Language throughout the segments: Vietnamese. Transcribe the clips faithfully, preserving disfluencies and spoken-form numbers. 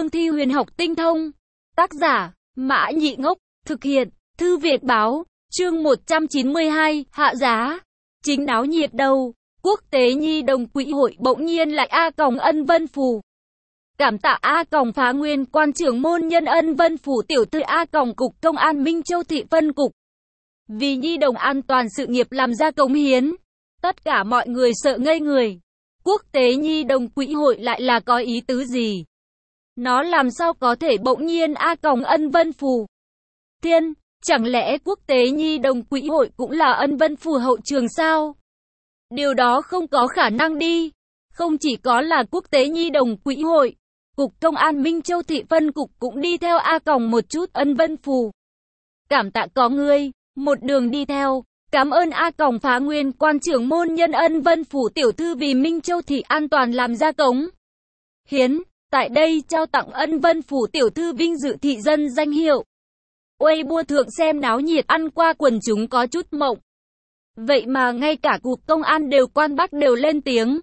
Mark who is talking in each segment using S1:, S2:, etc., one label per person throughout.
S1: cương thi huyền học tinh thông. Tác giả, Mã Nhị Ngốc, thực hiện, Thư Việt Báo, chương một trăm chín mươi hai, hạ giá. Chính náo nhiệt đầu, Quốc tế Nhi đồng Quỹ hội bỗng nhiên lại A Còng Ân Vân Phù. Cảm tạ A Còng Phá Nguyên, quan trưởng môn nhân Ân Vân Phủ tiểu thư A Còng Cục Công an Minh Châu thị phân cục. Vì nhi đồng an toàn sự nghiệp làm ra cống hiến. Tất cả mọi người sợ ngây người. Quốc tế Nhi đồng Quỹ hội lại là có ý tứ gì? Nó làm sao có thể bỗng nhiên A Còng Ân Vân Phù? Thiên, chẳng lẽ Quốc tế Nhi đồng Quỹ hội cũng là Ân Vân Phù hậu trường sao? Điều đó không có khả năng đi. Không chỉ có là Quốc tế Nhi đồng Quỹ hội, Cục Công an Minh Châu thị phân cục cũng đi theo A Còng một chút Ân Vân Phù. Cảm tạ có ngươi, một đường đi theo. Cảm ơn A Còng Phá Nguyên, quan trưởng môn nhân Ân Vân Phủ tiểu thư vì Minh Châu thị an toàn làm ra cống hiến. Tại đây trao tặng Ân Vân Phủ tiểu thư vinh dự thị dân danh hiệu. Uây bua thượng xem náo nhiệt ăn qua quần chúng có chút mộng. Vậy mà ngay cả cục công an đều quan bắc đều lên tiếng.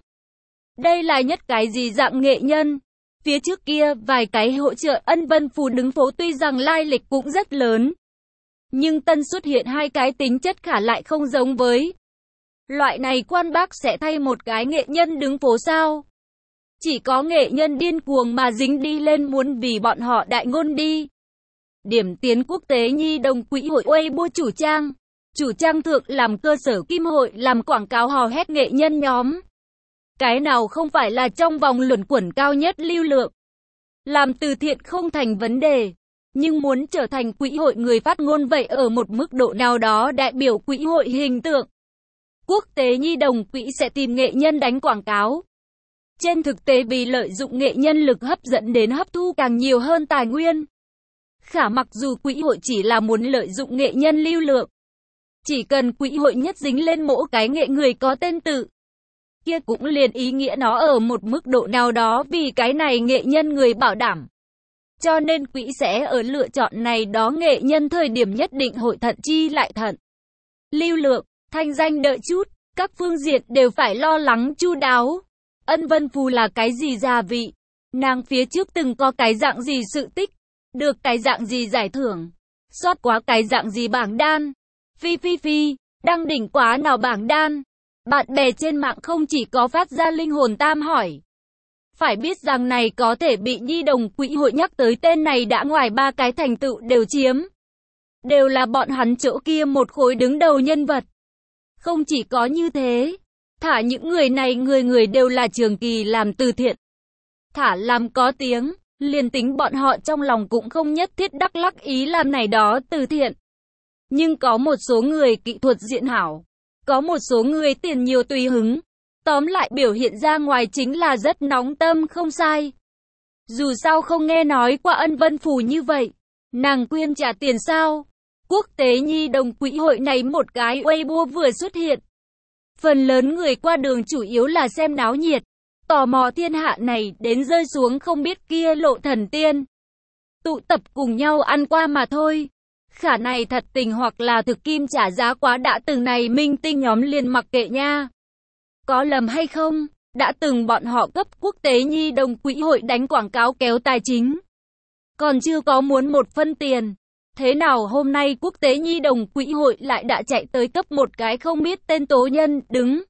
S1: Đây là nhất cái gì dạng nghệ nhân? Phía trước kia vài cái hỗ trợ Ân Vân Phủ đứng phố tuy rằng lai lịch cũng rất lớn. Nhưng tân xuất hiện hai cái tính chất khả lại không giống với. Loại này quan bác sẽ thay một cái nghệ nhân đứng phố sao? Chỉ có nghệ nhân điên cuồng mà dính đi lên muốn vì bọn họ đại ngôn đi. Điểm tiến Quốc tế Nhi đồng Quỹ hội Weibo chủ trang. Chủ trang thượng làm cơ sở kim hội làm quảng cáo hò hét nghệ nhân nhóm. Cái nào không phải là trong vòng luẩn quẩn cao nhất lưu lượng. Làm từ thiện không thành vấn đề. Nhưng muốn trở thành quỹ hội người phát ngôn vậy ở một mức độ nào đó đại biểu quỹ hội hình tượng. Quốc tế Nhi đồng Quỹ sẽ tìm nghệ nhân đánh quảng cáo. Trên thực tế vì lợi dụng nghệ nhân lực hấp dẫn đến hấp thu càng nhiều hơn tài nguyên. Khả mặc dù quỹ hội chỉ là muốn lợi dụng nghệ nhân lưu lượng. Chỉ cần quỹ hội nhất dính lên mỗi cái nghệ người có tên tự. Kia cũng liền ý nghĩa nó ở một mức độ nào đó vì cái này nghệ nhân người bảo đảm. Cho nên quỹ sẽ ở lựa chọn này đó nghệ nhân thời điểm nhất định hội thận chi lại thận. Lưu lượng, thanh danh đợi chút, các phương diện đều phải lo lắng chu đáo. Ân Vân Phù là cái gì gia vị? Nàng phía trước từng có cái dạng gì sự tích? Được cái dạng gì giải thưởng? Soát quá cái dạng gì bảng đan? Phi phi phi, đăng đỉnh quá nào bảng đan? Bạn bè trên mạng không chỉ có phát ra linh hồn tam hỏi. Phải biết rằng này có thể bị Nhi đồng Quỹ hội nhắc tới tên này đã ngoài ba cái thành tựu đều chiếm. Đều là bọn hắn chỗ kia một khối đứng đầu nhân vật. Không chỉ có như thế, thả những người này người người đều là trường kỳ làm từ thiện. Thả làm có tiếng, liền tính bọn họ trong lòng cũng không nhất thiết đắc lắc ý làm này đó từ thiện. Nhưng có một số người kỹ thuật diện hảo, có một số người tiền nhiều tùy hứng. Tóm lại biểu hiện ra ngoài chính là rất nóng tâm không sai. Dù sao không nghe nói qua Ân Vân Phù như vậy. Nàng quyên trả tiền sao? Quốc tế Nhi đồng Quỹ hội này một cái Weibo vừa xuất hiện. Phần lớn người qua đường chủ yếu là xem náo nhiệt. Tò mò thiên hạ này đến rơi xuống không biết kia lộ thần tiên. Tụ tập cùng nhau ăn qua mà thôi. Khả này thật tình hoặc là thực kim trả giá quá đã từng này minh tinh nhóm liền mặc kệ nha. Có lầm hay không? Đã từng bọn họ cấp Quốc tế Nhi đồng Quỹ hội đánh quảng cáo kéo tài chính. Còn chưa có muốn một phân tiền. Thế nào hôm nay Quốc tế Nhi đồng Quỹ hội lại đã chạy tới cấp một cái không biết tên tố nhân đứng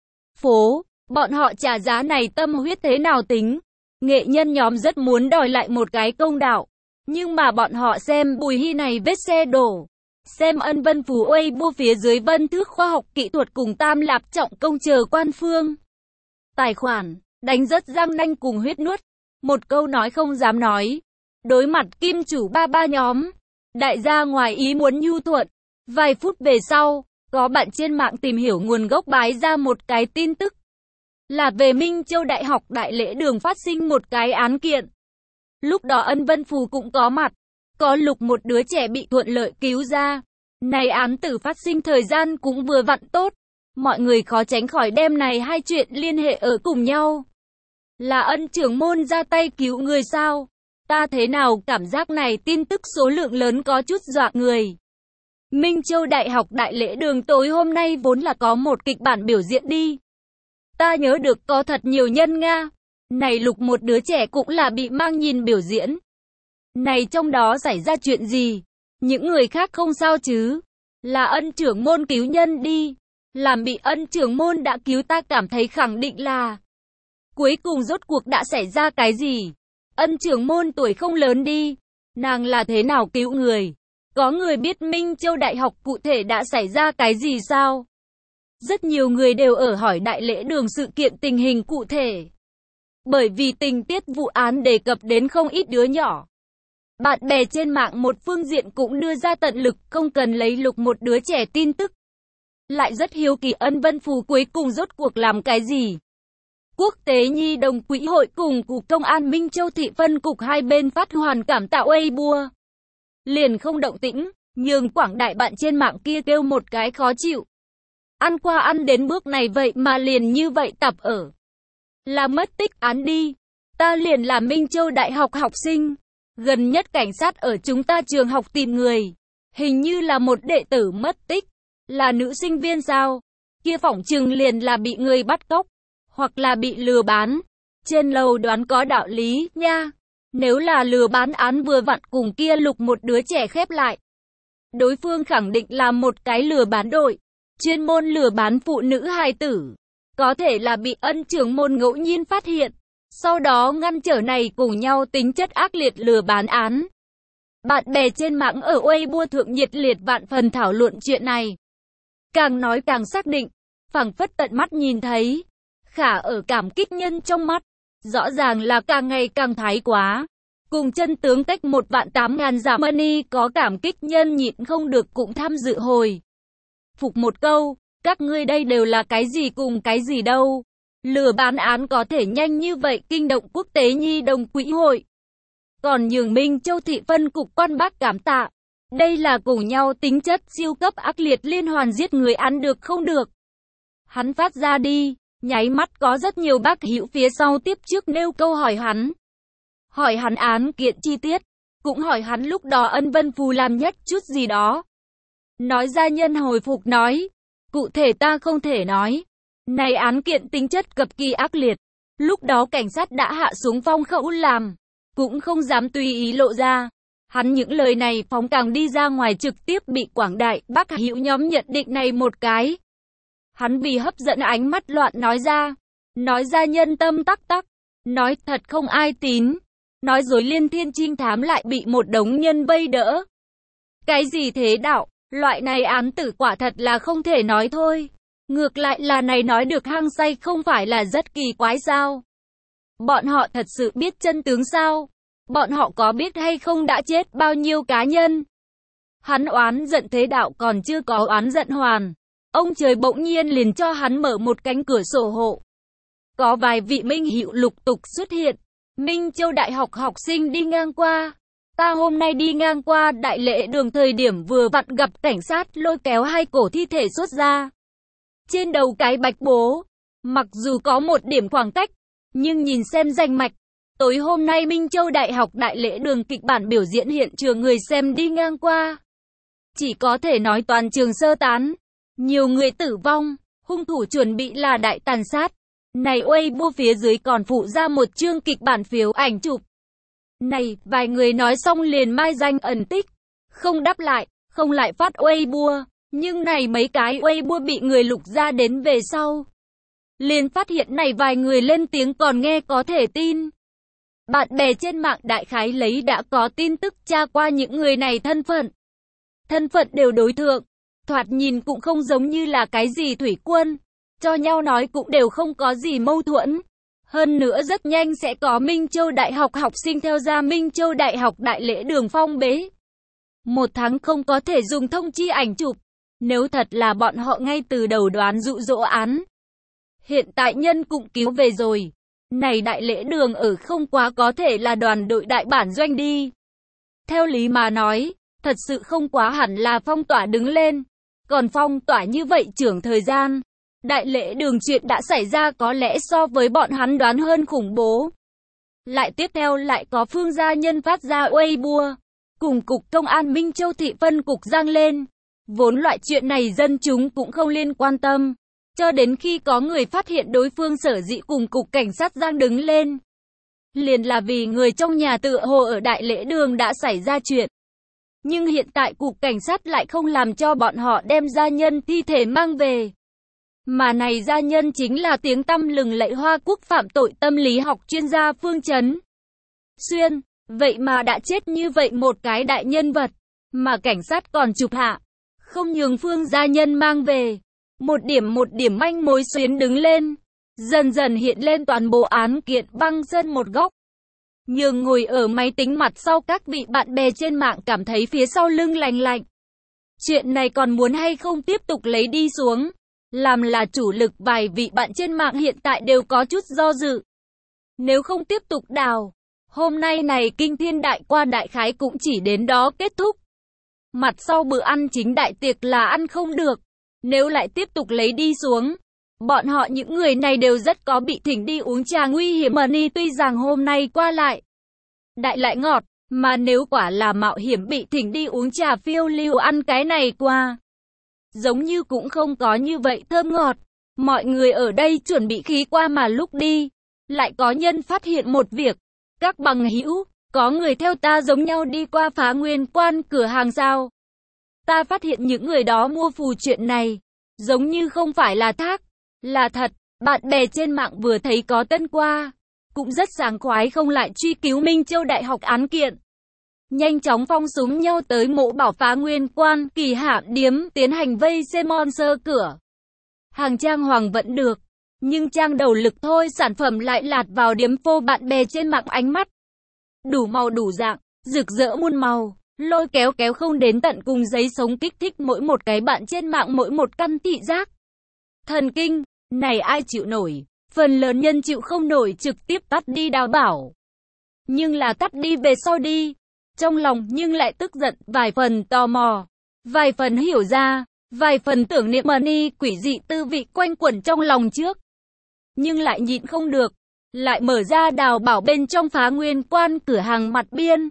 S1: phố. Bọn họ trả giá này tâm huyết thế nào tính? Nghệ nhân nhóm rất muốn đòi lại một cái công đạo. Nhưng mà bọn họ xem Bùi Hy này vết xe đổ. Xem Ân Vân Phù Weibo phía dưới Vân Thước khoa học kỹ thuật cùng Tam Lạp trọng công chờ quan phương. Tài khoản, đánh rất răng nanh cùng huyết nuốt. Một câu nói không dám nói. Đối mặt kim chủ ba ba nhóm. Đại gia ngoài ý muốn nhu thuận. Vài phút về sau, có bạn trên mạng tìm hiểu nguồn gốc bái ra một cái tin tức. Là về Minh Châu Đại học Đại Lễ Đường phát sinh một cái án kiện. Lúc đó Ân Vân Phù cũng có mặt. Có lục một đứa trẻ bị thuận lợi cứu ra. Này án tử phát sinh thời gian cũng vừa vặn tốt. Mọi người khó tránh khỏi đem này hai chuyện liên hệ ở cùng nhau. Là Ân trưởng môn ra tay cứu người sao? Ta thế nào cảm giác này tin tức số lượng lớn có chút dọa người. Minh Châu Đại học Đại Lễ Đường tối hôm nay vốn là có một kịch bản biểu diễn đi. Ta nhớ được có thật nhiều nhân Nga. Này Lục một đứa trẻ cũng là bị mang nhìn biểu diễn. Này trong đó xảy ra chuyện gì? Những người khác không sao chứ? Là ân trưởng môn cứu nhân đi. Làm bị ân trưởng môn đã cứu ta cảm thấy khẳng định là. Cuối cùng rốt cuộc đã xảy ra cái gì? Ân trưởng môn tuổi không lớn đi. Nàng là thế nào cứu người? Có người biết Minh Châu Đại học cụ thể đã xảy ra cái gì sao? Rất nhiều người đều ở hỏi đại lễ đường sự kiện tình hình cụ thể. Bởi vì tình tiết vụ án đề cập đến không ít đứa nhỏ. Bạn bè trên mạng một phương diện cũng đưa ra tận lực không cần lấy Lục một đứa trẻ tin tức. Lại rất hiếu kỳ Ân Vân Phù cuối cùng rốt cuộc làm cái gì? Quốc tế Nhi đồng Quỹ hội cùng Cục Công an Minh Châu thị phân cục hai bên phát hoàn cảm tạo Weibo. Liền không động tĩnh, nhưng quảng đại bạn trên mạng kia kêu một cái khó chịu. Ăn qua ăn đến bước này vậy mà liền như vậy tập ở. Là mất tích án đi. Ta liền là Minh Châu Đại học học sinh. Gần nhất cảnh sát ở chúng ta trường học tìm người. Hình như là một đệ tử mất tích. Là nữ sinh viên sao? Kia phỏng chừng liền là bị người bắt cóc. Hoặc là bị lừa bán. Trên lầu đoán có đạo lý nha. Nếu là lừa bán án vừa vặn cùng kia Lục một đứa trẻ khép lại. Đối phương khẳng định là một cái lừa bán đội. Chuyên môn lừa bán phụ nữ hài tử. Có thể là bị ân trưởng môn ngẫu nhiên phát hiện. Sau đó ngăn trở này cùng nhau tính chất ác liệt lừa bán án. Bạn bè trên mạng ở Weibo thượng nhiệt liệt vạn phần thảo luận chuyện này. Càng nói càng xác định. Phảng phất tận mắt nhìn thấy. Khả ở cảm kích nhân trong mắt. Rõ ràng là càng ngày càng thái quá. Cùng chân tướng cách một vạn tám ngàn giả money có cảm kích nhân nhịn không được cũng tham dự hồi. Phục một câu, các ngươi đây đều là cái gì cùng cái gì đâu. Lừa bán án có thể nhanh như vậy kinh động Quốc tế Nhi đồng Quỹ hội. Còn nhường Minh Châu thị phân cục quan bác cảm tạ. Đây là cùng nhau tính chất siêu cấp ác liệt liên hoàn giết người ăn được không được. Hắn phát ra đi, nháy mắt có rất nhiều bác hữu phía sau tiếp trước nêu câu hỏi hắn. Hỏi hắn án kiện chi tiết, cũng hỏi hắn lúc đó Ân Vân Phù làm nhất chút gì đó. Nói ra nhân hồi phục nói, cụ thể ta không thể nói. Này án kiện tính chất cực kỳ ác liệt. Lúc đó cảnh sát đã hạ xuống phong khẩu làm, cũng không dám tùy ý lộ ra. Hắn những lời này phóng càng đi ra ngoài trực tiếp bị quảng đại bác hữu nhóm nhận định này một cái. Hắn vì hấp dẫn ánh mắt loạn nói ra. Nói ra nhân tâm tắc tắc. Nói thật không ai tín. Nói dối liên thiên trinh thám lại bị một đống nhân vây đỡ. Cái gì thế đạo? Loại này án tử quả thật là không thể nói thôi. Ngược lại là này nói được hăng say không phải là rất kỳ quái sao? Bọn họ thật sự biết chân tướng sao? Bọn họ có biết hay không đã chết bao nhiêu cá nhân? Hắn oán giận thế đạo còn chưa có oán giận hoàn. Ông trời bỗng nhiên liền cho hắn mở một cánh cửa sổ hộ. Có vài vị minh hữu lục tục xuất hiện. Minh Châu Đại học học sinh đi ngang qua. Ta hôm nay đi ngang qua đại lễ đường thời điểm vừa vặn gặp cảnh sát lôi kéo hai cổ thi thể xuất ra. Trên đầu cái bạch bố. Mặc dù có một điểm khoảng cách, nhưng nhìn xem danh mạch. Tối hôm nay Minh Châu Đại học đại lễ đường kịch bản biểu diễn hiện trường người xem đi ngang qua. Chỉ có thể nói toàn trường sơ tán. Nhiều người tử vong, hung thủ chuẩn bị là đại tàn sát. Này Weibo phía dưới còn phụ ra một chương kịch bản phiếu ảnh chụp. Này, vài người nói xong liền mai danh ẩn tích. Không đáp lại, không lại phát Weibo. Nhưng này mấy cái Weibo bị người lục ra đến về sau. Liền phát hiện này vài người lên tiếng còn nghe có thể tin. Bạn bè trên mạng đại khái lấy đã có tin tức tra qua những người này thân phận. Thân phận đều đối thượng. Thoạt nhìn cũng không giống như là cái gì thủy quân. Cho nhau nói cũng đều không có gì mâu thuẫn. Hơn nữa rất nhanh sẽ có Minh Châu Đại học học sinh theo ra Minh Châu Đại học đại lễ đường phong bế. Một tháng không có thể dùng thông chi ảnh chụp. Nếu thật là bọn họ ngay từ đầu đoán dụ dỗ án. Hiện tại nhân cũng cứu về rồi. Này đại lễ đường ở không quá có thể là đoàn đội đại bản doanh đi. Theo lý mà nói, thật sự không quá hẳn là phong tỏa đứng lên. Còn phong tỏa như vậy trưởng thời gian. Đại lễ đường chuyện đã xảy ra có lẽ so với bọn hắn đoán hơn khủng bố. Lại tiếp theo lại có phương gia nhân phát ra Weibo. Cùng cục công an Minh Châu thị phân cục giang lên. Vốn loại chuyện này dân chúng cũng không liên quan tâm. Cho đến khi có người phát hiện đối phương sở dĩ cùng cục cảnh sát giang đứng lên. liền là vì người trong nhà tựa hồ ở đại lễ đường đã xảy ra chuyện. Nhưng hiện tại cục cảnh sát lại không làm cho bọn họ đem gia nhân thi thể mang về. Mà này gia nhân chính là tiếng tăm lừng lẫy Hoa Quốc phạm tội tâm lý học chuyên gia Phương Chấn Xuyên. Vậy mà đã chết như vậy một cái đại nhân vật, mà cảnh sát còn chụp hạ, không nhường Phương gia nhân mang về. Một điểm một điểm manh mối xuyến đứng lên, dần dần hiện lên toàn bộ án kiện băng dân một góc. Nhường ngồi ở máy tính mặt sau các vị bạn bè trên mạng cảm thấy phía sau lưng lành lạnh. Chuyện này còn muốn hay không tiếp tục lấy đi xuống? Làm là chủ lực vài vị bạn trên mạng hiện tại đều có chút do dự. Nếu không tiếp tục đào, hôm nay này kinh thiên đại qua đại khái cũng chỉ đến đó kết thúc. Mặt sau bữa ăn chính đại tiệc là ăn không được. Nếu lại tiếp tục lấy đi xuống, bọn họ những người này đều rất có bị thỉnh đi uống trà nguy hiểm. Money tuy rằng hôm nay qua lại đại lại ngọt, mà nếu quả là mạo hiểm bị thỉnh đi uống trà phiêu lưu ăn cái này qua, giống như cũng không có như vậy thơm ngọt. Mọi người ở đây chuẩn bị khí qua mà lúc đi, lại có nhân phát hiện một việc. Các bằng hữu, có người theo ta giống nhau đi qua Phá Nguyên Quan cửa hàng sao? Ta phát hiện những người đó mua phù chuyện này, giống như không phải là thác, là thật. Bạn bè trên mạng vừa thấy có tân qua, cũng rất sảng khoái không lại truy cứu Minh Châu Đại học án kiện. Nhanh chóng phong súng nhau tới mộ bảo Phá Nguyên Quan, kỳ hạm điếm, tiến hành vây xem sơ cửa. Hàng trang hoàng vẫn được, nhưng trang đầu lực thôi sản phẩm lại lạt vào điếm phô bạn bè trên mạng ánh mắt. Đủ màu đủ dạng, rực rỡ muôn màu, lôi kéo kéo không đến tận cùng giấy sống kích thích mỗi một cái bạn trên mạng mỗi một căn thị giác. Thần kinh, này ai chịu nổi, phần lớn nhân chịu không nổi trực tiếp tắt đi đào bảo. Nhưng là tắt đi về sau đi, trong lòng nhưng lại tức giận, vài phần tò mò, vài phần hiểu ra, vài phần tưởng niệm Money quỷ dị tư vị quanh quẩn trong lòng trước. Nhưng lại nhịn không được, lại mở ra đào bảo bên trong Phá Nguyên Quan cửa hàng mặt biên.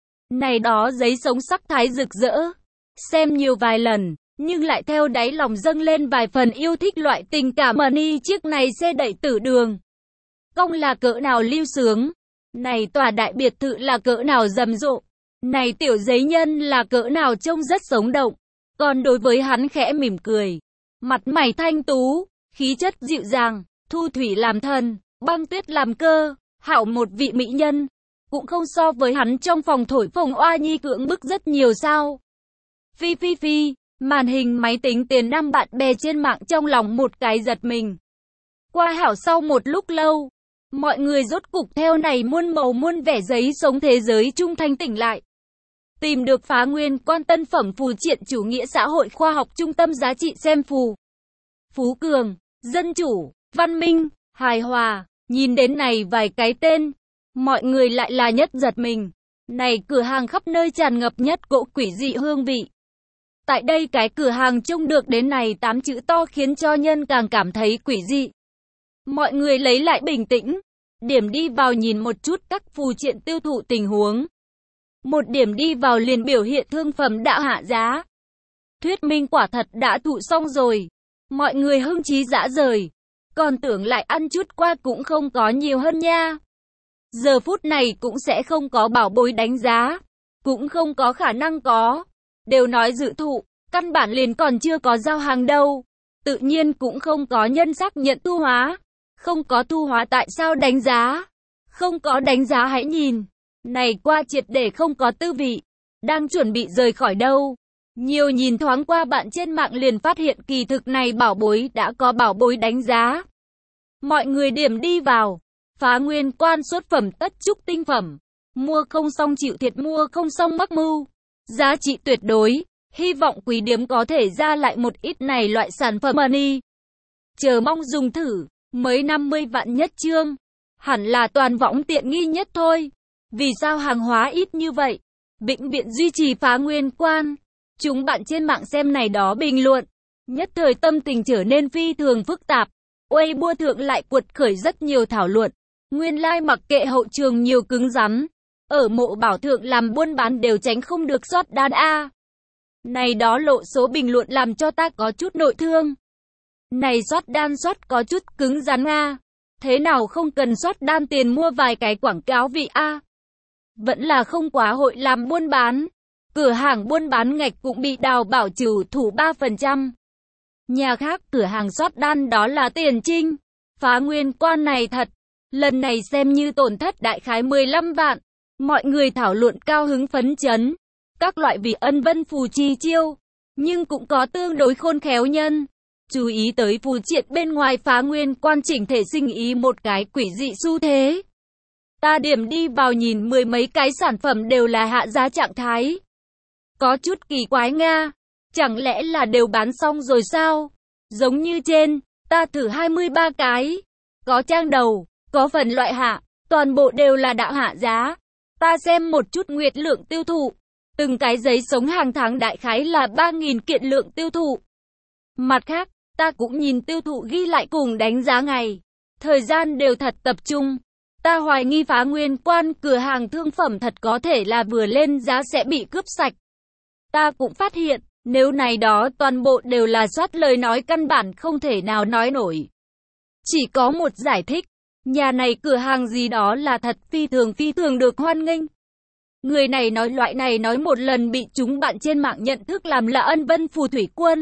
S1: Này đó giấy sống sắc thái rực rỡ, xem nhiều vài lần, nhưng lại theo đáy lòng dâng lên vài phần yêu thích loại tình cảm. Money chiếc này xe đẩy tử đường cong là cỡ nào lưu sướng, này tòa đại biệt thự là cỡ nào rầm rộ, này tiểu giấy nhân là cỡ nào trông rất sống động. Còn đối với hắn khẽ mỉm cười, mặt mày thanh tú, khí chất dịu dàng, thu thủy làm thần, băng tuyết làm cơ, hảo một vị mỹ nhân, cũng không so với hắn trong phòng thổi phồng oa nhi cưỡng bức rất nhiều sao. Phi phi phi, màn hình máy tính tiền năm bạn bè trên mạng trong lòng một cái giật mình. Qua hảo sau một lúc lâu, mọi người rốt cục theo này muôn màu muôn vẻ giấy sống thế giới trung thanh tỉnh lại. Tìm được Phá Nguyên Quan tân phẩm phù triện chủ nghĩa xã hội khoa học trung tâm giá trị xem phù. Phú Cường, dân chủ, văn minh, hài hòa, nhìn đến này vài cái tên, mọi người lại là nhất giật mình. Này cửa hàng khắp nơi tràn ngập nhất cỗ quỷ dị hương vị. Tại đây cái cửa hàng trông được đến này tám chữ to khiến cho nhân càng cảm thấy quỷ dị. Mọi người lấy lại bình tĩnh, điểm đi vào nhìn một chút các phù triện tiêu thụ tình huống. Một điểm đi vào liền biểu hiện thương phẩm đã hạ giá. Thuyết minh quả thật đã thụ xong rồi. Mọi người hưng trí dã rời. Còn tưởng lại ăn chút qua cũng không có nhiều hơn nha. Giờ phút này cũng sẽ không có bảo bối đánh giá. Cũng không có khả năng có. Đều nói dự thụ, căn bản liền còn chưa có giao hàng đâu. Tự nhiên cũng không có nhân xác nhận thu hóa. Không có thu hóa tại sao đánh giá? Không có đánh giá hãy nhìn. Này qua triệt để không có tư vị. Đang chuẩn bị rời khỏi đâu. Nhiều nhìn thoáng qua bạn trên mạng liền phát hiện kỳ thực này bảo bối đã có bảo bối đánh giá. Mọi người điểm đi vào. Phá Nguyên Quan xuất phẩm tất trúc tinh phẩm. Mua không xong chịu thiệt, mua không xong mắc mưu. Giá trị tuyệt đối. Hy vọng quý điếm có thể ra lại một ít này loại sản phẩm Money. Chờ mong dùng thử. Mới năm mươi vạn nhất chương. Hẳn là toàn võng tiện nghi nhất thôi. Vì sao hàng hóa ít như vậy? Bệnh viện duy trì Phá Nguyên Quan. Chúng bạn trên mạng xem này đó bình luận. Nhất thời tâm tình trở nên phi thường phức tạp. Weibo thượng lại cuột khởi rất nhiều thảo luận. Nguyên lai like mặc kệ hậu trường nhiều cứng rắn. Ở mộ bảo thượng làm buôn bán đều tránh không được sót đan A. Này đó lộ số bình luận làm cho ta có chút nội thương. Này sót đan sót có chút cứng rắn A. Thế nào không cần soát đan tiền mua vài cái quảng cáo vị a. Vẫn là không quá hội làm buôn bán. Cửa hàng buôn bán ngạch cũng bị đào bảo trừ thủ ba phần trăm. Nhà khác cửa hàng soát đan đó là tiền trinh. Phá nguyên quan này thật. Lần này xem như tổn thất đại khái mười lăm vạn. Mọi người thảo luận cao hứng phấn chấn. Các loại vị ân vân phù chi chiêu. Nhưng cũng có tương đối khôn khéo nhân. Chú ý tới phù triện bên ngoài phá nguyên quan chỉnh thể sinh ý một cái quỷ dị xu thế. Ta điểm đi vào nhìn mười mấy cái sản phẩm đều là hạ giá trạng thái. Có chút kỳ quái nga. Chẳng lẽ là đều bán xong rồi sao? Giống như trên, ta thử hai mươi ba cái. Có trang đầu, có phần loại hạ, toàn bộ đều là đạo hạ giá. Ta xem một chút nguyệt lượng tiêu thụ. Từng cái giấy sống hàng tháng đại khái là ba nghìn kiện lượng tiêu thụ. Mặt khác, ta cũng nhìn tiêu thụ ghi lại cùng đánh giá ngày. Thời gian đều thật tập trung. Ta hoài nghi phá nguyên quan cửa hàng thương phẩm thật có thể là vừa lên giá sẽ bị cướp sạch. Ta cũng phát hiện, nếu này đó toàn bộ đều là soát lời nói căn bản không thể nào nói nổi. Chỉ có một giải thích, nhà này cửa hàng gì đó là thật phi thường phi thường được hoan nghênh. Người này nói loại này nói một lần bị chúng bạn trên mạng nhận thức làm là ân vân phù thủy quân.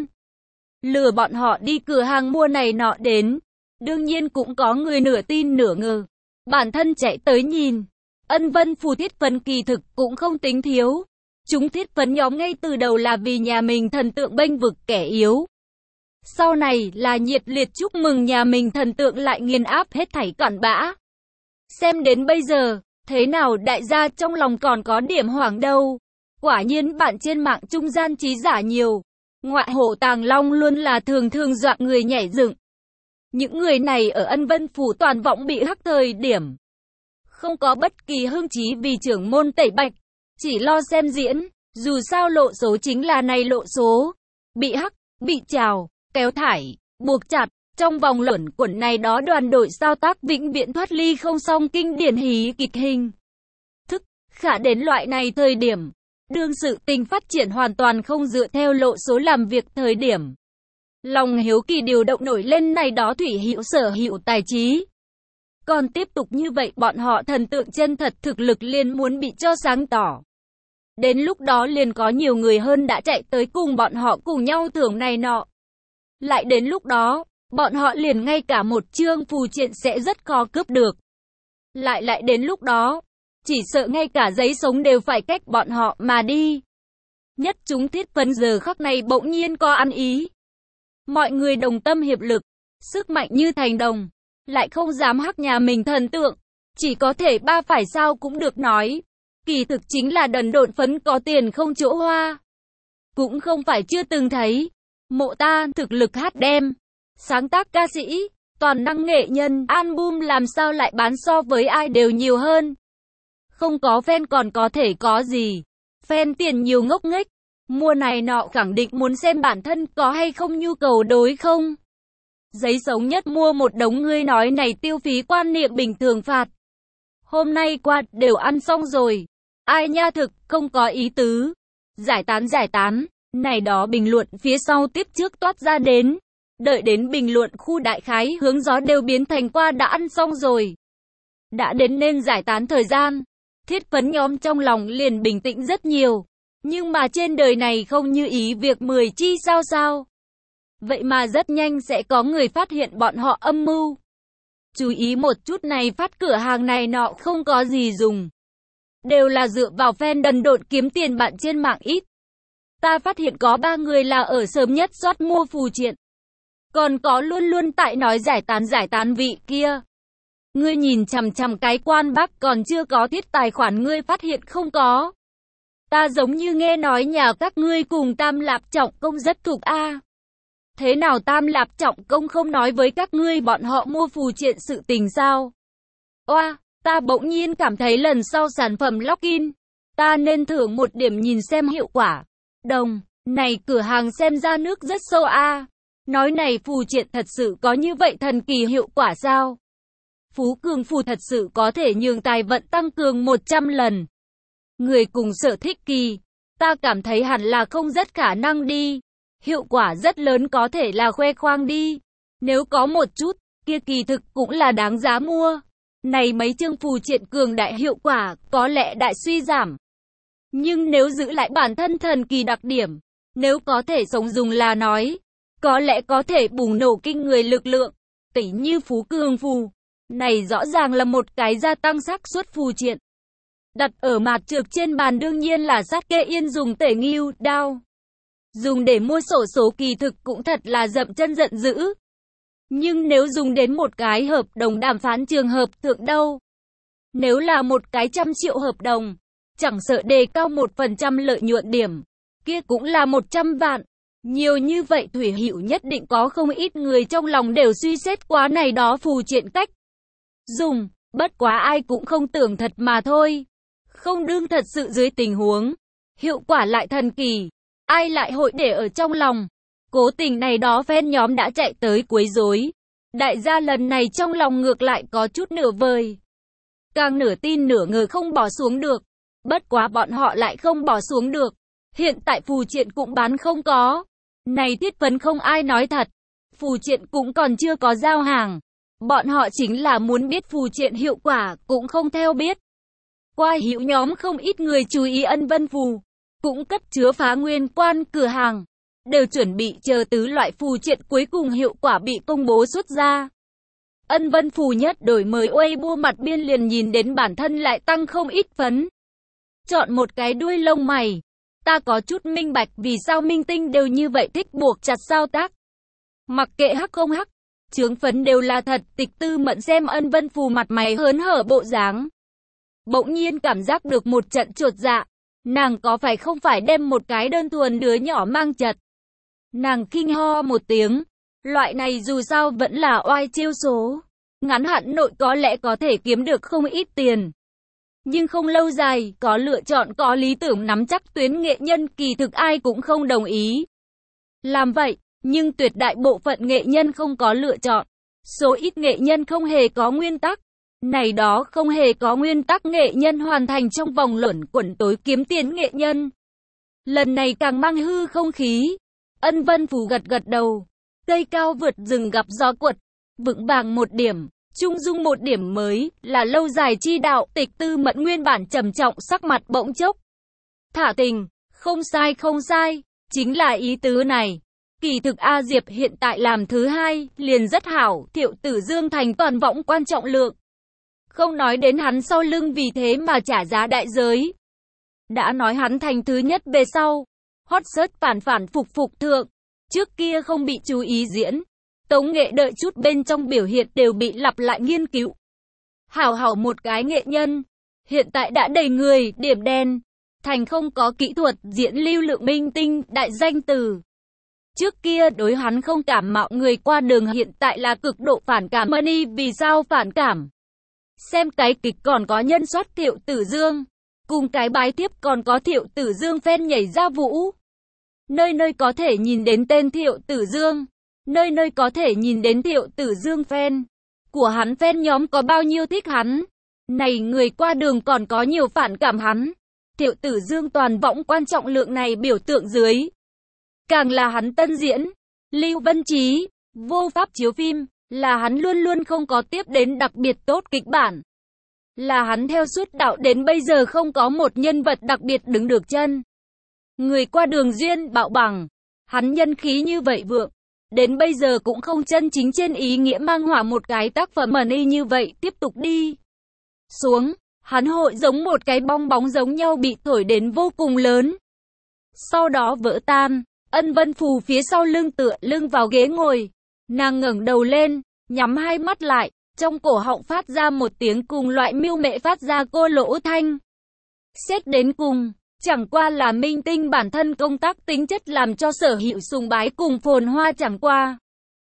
S1: Lừa bọn họ đi cửa hàng mua này nọ đến. Đương nhiên cũng có người nửa tin nửa ngờ. Bản thân chạy tới nhìn. Ân vân phù thiết phấn kỳ thực cũng không tính thiếu. Chúng thiết phấn nhóm ngay từ đầu là vì nhà mình thần tượng bênh vực kẻ yếu. Sau này là nhiệt liệt chúc mừng nhà mình thần tượng lại nghiền áp hết thảy cặn bã. Xem đến bây giờ, thế nào đại gia trong lòng còn có điểm hoảng đâu. Quả nhiên bạn trên mạng trung gian trí giả nhiều. Ngoại hổ tàng long luôn là thường thường dọa người nhảy dựng. Những người này ở ân vân phủ toàn vọng bị hắc thời điểm. Không có bất kỳ hưng chí vì trưởng môn tẩy bạch. Chỉ lo xem diễn, dù sao lộ số chính là này lộ số. Bị hắc, bị trào, kéo thải, buộc chặt. Trong vòng luẩn quẩn này đó đoàn đội sao tác vĩnh viễn thoát ly không song kinh điển hí kịch hình. Thức, khả đến loại này thời điểm. Đương sự tình phát triển hoàn toàn không dựa theo lộ số làm việc thời điểm. Lòng hiếu kỳ điều động nổi lên này đó thủy hữu sở hữu tài trí. Còn tiếp tục như vậy bọn họ thần tượng chân thật thực lực liền muốn bị cho sáng tỏ. Đến lúc đó liền có nhiều người hơn đã chạy tới cùng bọn họ cùng nhau thưởng này nọ. Lại đến lúc đó, bọn họ liền ngay cả một chương phù triện sẽ rất khó cướp được. Lại lại đến lúc đó, chỉ sợ ngay cả giấy sống đều phải cách bọn họ mà đi. Nhất chúng thiết phấn giờ khắc này bỗng nhiên có ăn ý. Mọi người đồng tâm hiệp lực, sức mạnh như thành đồng, lại không dám hắc nhà mình thần tượng. Chỉ có thể ba phải sao cũng được nói. Kỳ thực chính là đần độn phấn có tiền không chỗ hoa. Cũng không phải chưa từng thấy. Mộ ta thực lực hát đem, sáng tác ca sĩ, toàn năng nghệ nhân, album làm sao lại bán so với ai đều nhiều hơn. Không có fan còn có thể có gì. Fan tiền nhiều ngốc nghếch. Mua này nọ khẳng định muốn xem bản thân có hay không nhu cầu đối không. Giấy sống nhất mua một đống ngươi nói này tiêu phí quan niệm bình thường phạt. Hôm nay qua đều ăn xong rồi. Ai nha thực không có ý tứ. Giải tán giải tán. Này đó bình luận phía sau tiếp trước toát ra đến. Đợi đến bình luận khu đại khái hướng gió đều biến thành qua đã ăn xong rồi. Đã đến nên giải tán thời gian. Thiết phấn nhóm trong lòng liền bình tĩnh rất nhiều. Nhưng mà trên đời này không như ý việc mười chi sao sao. Vậy mà rất nhanh sẽ có người phát hiện bọn họ âm mưu. Chú ý một chút này phát cửa hàng này nọ không có gì dùng. Đều là dựa vào fan đần độn kiếm tiền bạn trên mạng ít. Ta phát hiện có ba người là ở sớm nhất soát mua phù triện. Còn có luôn luôn tại nói giải tán giải tán vị kia. Ngươi nhìn chằm chằm cái quan bác còn chưa có thiết tài khoản ngươi phát hiện không có. Ta giống như nghe nói nhà các ngươi cùng Tam Lạp Trọng Công rất thuộc a. Thế nào Tam Lạp Trọng Công không nói với các ngươi bọn họ mua phù triện sự tình sao? Oa, ta bỗng nhiên cảm thấy lần sau sản phẩm login, ta nên thưởng một điểm nhìn xem hiệu quả. Đồng, này cửa hàng xem ra nước rất sâu a. Nói này phù triện thật sự có như vậy thần kỳ hiệu quả sao? Phú cường phù thật sự có thể nhường tài vận tăng cường một trăm lần. Người cùng sở thích kỳ, ta cảm thấy hẳn là không rất khả năng đi. Hiệu quả rất lớn có thể là khoe khoang đi. Nếu có một chút, kia kỳ thực cũng là đáng giá mua. Này mấy chương phù triện cường đại hiệu quả, có lẽ đại suy giảm. Nhưng nếu giữ lại bản thân thần kỳ đặc điểm, nếu có thể sống dùng là nói, có lẽ có thể bùng nổ kinh người lực lượng, tỉ như phú cường phù. Này rõ ràng là một cái gia tăng xác suất phù triện. Đặt ở mạt trược trên bàn đương nhiên là sát kê yên dùng tể nghiêu, đao. Dùng để mua sổ số kỳ thực cũng thật là dậm chân giận dữ. Nhưng nếu dùng đến một cái hợp đồng đàm phán trường hợp thượng đâu? Nếu là một cái trăm triệu hợp đồng, chẳng sợ đề cao một phần trăm lợi nhuận điểm, kia cũng là một trăm vạn. Nhiều như vậy Thủy Hữu nhất định có không ít người trong lòng đều suy xét quá này đó phù triện cách dùng, bất quá ai cũng không tưởng thật mà thôi. Không đương thật sự dưới tình huống, hiệu quả lại thần kỳ, ai lại hội để ở trong lòng. Cố tình này đó fan nhóm đã chạy tới quấy rối. Đại gia lần này trong lòng ngược lại có chút nửa vời. Càng nửa tin nửa ngờ không bỏ xuống được. Bất quá bọn họ lại không bỏ xuống được. Hiện tại phù triện cũng bán không có. Này thiết vấn không ai nói thật. Phù triện cũng còn chưa có giao hàng. Bọn họ chính là muốn biết phù triện hiệu quả cũng không theo biết. Qua Hữu nhóm không ít người chú ý ân vân phù. Cũng cất chứa phá nguyên quan cửa hàng. Đều chuẩn bị chờ tứ loại phù triện cuối cùng hiệu quả bị công bố xuất ra. Ân vân phù nhất đổi mới Weibo mặt biên liền nhìn đến bản thân lại tăng không ít phấn. Chọn một cái đuôi lông mày. Ta có chút minh bạch vì sao minh tinh đều như vậy thích buộc chặt sao tác. Mặc kệ hắc không hắc, chướng phấn đều là thật. Tịch Tư Mẫn xem ân vân phù mặt mày hớn hở bộ dáng. Bỗng nhiên cảm giác được một trận chột dạ. Nàng có phải không phải đem một cái đơn thuần đứa nhỏ mang chật. Nàng kinh ho một tiếng. Loại này dù sao vẫn là oai chiêu số. Ngắn hạn nội có lẽ có thể kiếm được không ít tiền. Nhưng không lâu dài, có lựa chọn có lý tưởng nắm chắc tuyến nghệ nhân kỳ thực ai cũng không đồng ý. Làm vậy, nhưng tuyệt đại bộ phận nghệ nhân không có lựa chọn. Số ít nghệ nhân không hề có nguyên tắc. Này đó không hề có nguyên tắc nghệ nhân hoàn thành trong vòng luẩn quẩn tối kiếm tiền nghệ nhân. Lần này càng mang hư không khí. Ân vân phù gật gật đầu. Cây cao vượt rừng gặp gió quật. Vững vàng một điểm. Trung dung một điểm mới là lâu dài chi đạo. Tịch Tư Mẫn nguyên bản trầm trọng sắc mặt bỗng chốc. Thả tình. Không sai không sai. Chính là ý tứ này. Kỳ thực A Diệp hiện tại làm thứ hai. Liền rất hảo. Thiệu Tử Dương thành toàn võng quan trọng lượng. Không nói đến hắn sau lưng vì thế mà trả giá đại giới. Đã nói hắn thành thứ nhất về sau. Hot search phản phản phục phục thượng. Trước kia không bị chú ý diễn. Tống nghệ đợi chút bên trong biểu hiện đều bị lặp lại nghiên cứu. Hảo hảo một cái nghệ nhân. Hiện tại đã đầy người, điểm đen. Thành không có kỹ thuật, diễn lưu lượng minh tinh, đại danh từ. Trước kia đối hắn không cảm mạo người qua đường hiện tại là cực độ phản cảm. Money vì sao phản cảm? Xem cái kịch còn có nhân soát Thiệu Tử Dương. Cùng cái bái tiếp còn có Thiệu Tử Dương fan nhảy ra vũ. Nơi nơi có thể nhìn đến tên Thiệu Tử Dương. Nơi nơi có thể nhìn đến Thiệu Tử Dương fan. Của hắn fan nhóm có bao nhiêu thích hắn. Này người qua đường còn có nhiều phản cảm hắn. Thiệu Tử Dương toàn võng quan trọng lượng này biểu tượng dưới. Càng là hắn tân diễn. Lưu Vân Trí, vô pháp chiếu phim. Là hắn luôn luôn không có tiếp đến đặc biệt tốt kịch bản. Là hắn theo suốt đạo đến bây giờ không có một nhân vật đặc biệt đứng được chân. Người qua đường duyên bạo bằng. Hắn nhân khí như vậy vượng. Đến bây giờ cũng không chân chính trên ý nghĩa mang hỏa một cái tác phẩm ẩn y như vậy tiếp tục đi xuống. Hắn hội giống một cái bong bóng giống nhau bị thổi đến vô cùng lớn. Sau đó vỡ tan. Ân vân phù phía sau lưng tựa lưng vào ghế ngồi. Nàng ngẩng đầu lên, nhắm hai mắt lại, trong cổ họng phát ra một tiếng cùng loại mưu mệ phát ra cô lỗ thanh. Xét đến cùng, chẳng qua là minh tinh bản thân công tác tính chất làm cho Sở Hữu sùng bái cùng phồn hoa chẳng qua.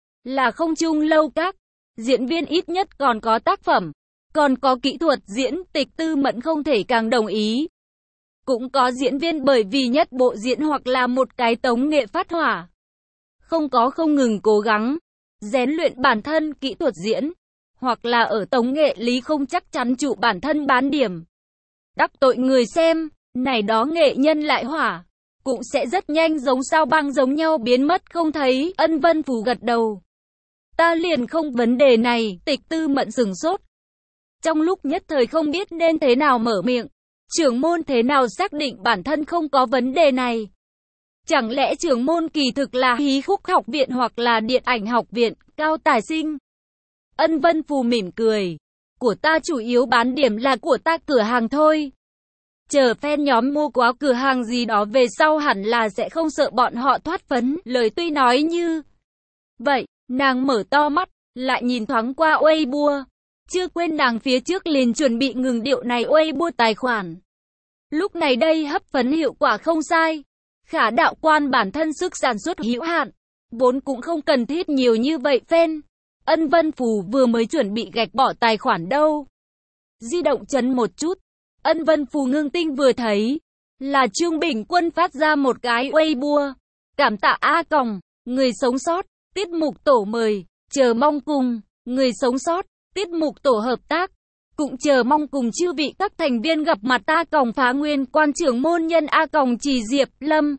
S1: Là không chung lâu các, diễn viên ít nhất còn có tác phẩm, còn có kỹ thuật diễn. Tịch Tư Mẫn không thể càng đồng ý. Cũng có diễn viên bởi vì nhất bộ diễn hoặc là một cái tống nghệ phát hỏa. Không có không ngừng cố gắng rèn luyện bản thân kỹ thuật diễn, hoặc là ở tống nghệ lý không chắc chắn trụ bản thân bán điểm. Đắc tội người xem, này đó nghệ nhân lại hỏa, cũng sẽ rất nhanh giống sao băng giống nhau biến mất không thấy. Ân vân phù gật đầu. Ta liền không vấn đề này, Tịch Tư Mẫn sửng sốt. Trong lúc nhất thời không biết nên thế nào mở miệng. Trưởng môn thế nào xác định bản thân không có vấn đề này? Chẳng lẽ trưởng môn kỳ thực là hí khúc học viện hoặc là điện ảnh học viện, cao tài sinh? Ân Vân Phù mỉm cười. Của ta chủ yếu bán điểm là của ta cửa hàng thôi. Chờ fan nhóm mua quá cửa hàng gì đó về sau hẳn là sẽ không sợ bọn họ thoát phấn. Lời tuy nói như vậy, nàng mở to mắt, lại nhìn thoáng qua Weibo. Chưa quên nàng phía trước liền chuẩn bị ngừng điệu này Weibo tài khoản. Lúc này đây hấp phấn hiệu quả không sai. Khả đạo quan bản thân sức sản xuất hữu hạn, vốn cũng không cần thiết nhiều như vậy fan. Ân Vân Phù vừa mới chuẩn bị gạch bỏ tài khoản đâu. Di động chấn một chút. Ân Vân Phù ngưng tinh vừa thấy là Trương Bình Quân phát ra một cái Weibo. Cảm tạ A Còng, người sống sót, tiết mục tổ mời, chờ mong cùng, người sống sót, tiết mục tổ hợp tác. Cũng chờ mong cùng chư vị các thành viên gặp mặt A Còng phá nguyên quan trưởng môn nhân A Còng Chỉ Diệp Lâm.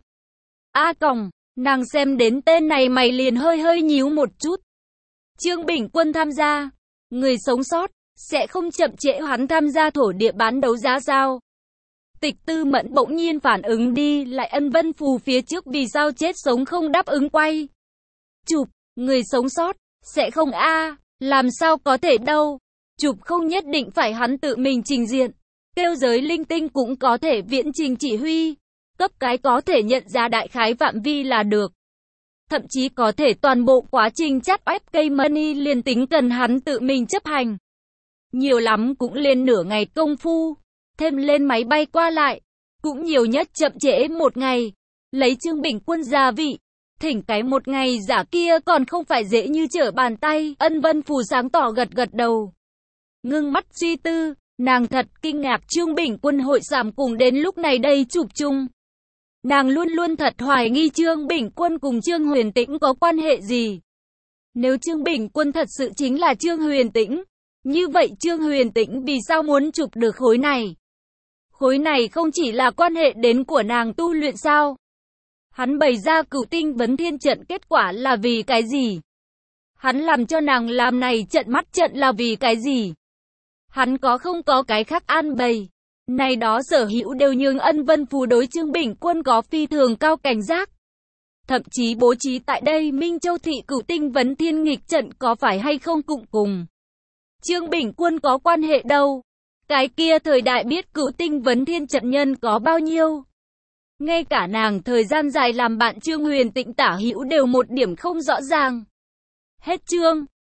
S1: A Còng, nàng xem đến tên này mày liền hơi hơi nhíu một chút. Trương Bình Quân tham gia, người sống sót, sẽ không chậm trễ hắn tham gia thổ địa bán đấu giá sao? Tịch Tư Mẫn bỗng nhiên phản ứng đi lại Ân Vân Phù phía trước vì sao chết sống không đáp ứng quay. Chụp, người sống sót, sẽ không a à, làm sao có thể đâu. Chụp không nhất định phải hắn tự mình trình diện. Kêu giới linh tinh cũng có thể viễn trình chỉ huy. Cấp cái có thể nhận ra đại khái phạm vi là được. Thậm chí có thể toàn bộ quá trình chat ép ca Money liền tính cần hắn tự mình chấp hành. Nhiều lắm cũng lên nửa ngày công phu. Thêm lên máy bay qua lại. Cũng nhiều nhất chậm trễ một ngày. Lấy Trương Bình Quân gia vị. Thỉnh cái một ngày giả kia còn không phải dễ như trở bàn tay. Ân Vân Phù sáng tỏ gật gật đầu. Ngưng mắt suy tư, nàng thật kinh ngạc Trương Bình Quân hội giảm cùng đến lúc này đây chụp chung. Nàng luôn luôn thật hoài nghi Trương Bình Quân cùng Trương Huyền Tĩnh có quan hệ gì. Nếu Trương Bình Quân thật sự chính là Trương Huyền Tĩnh, như vậy Trương Huyền Tĩnh vì sao muốn chụp được khối này? Khối này không chỉ là quan hệ đến của nàng tu luyện sao? Hắn bày ra Cửu Tinh Vấn Thiên trận kết quả là vì cái gì? Hắn làm cho nàng làm này trận mắt trận là vì cái gì? Hắn có không có cái khác an bày. Này đó sở hữu đều nhường Ân Vân Phù đối Trương Bình Quân có phi thường cao cảnh giác. Thậm chí bố trí tại đây Minh Châu Thị Cửu Tinh Vấn Thiên nghịch trận có phải hay không cũng cùng Trương Bình Quân có quan hệ đâu. Cái kia thời đại biết Cửu Tinh Vấn Thiên trận nhân có bao nhiêu. Ngay cả nàng thời gian dài làm bạn Trương Huyền Tĩnh tả hữu đều một điểm không rõ ràng. Hết chương.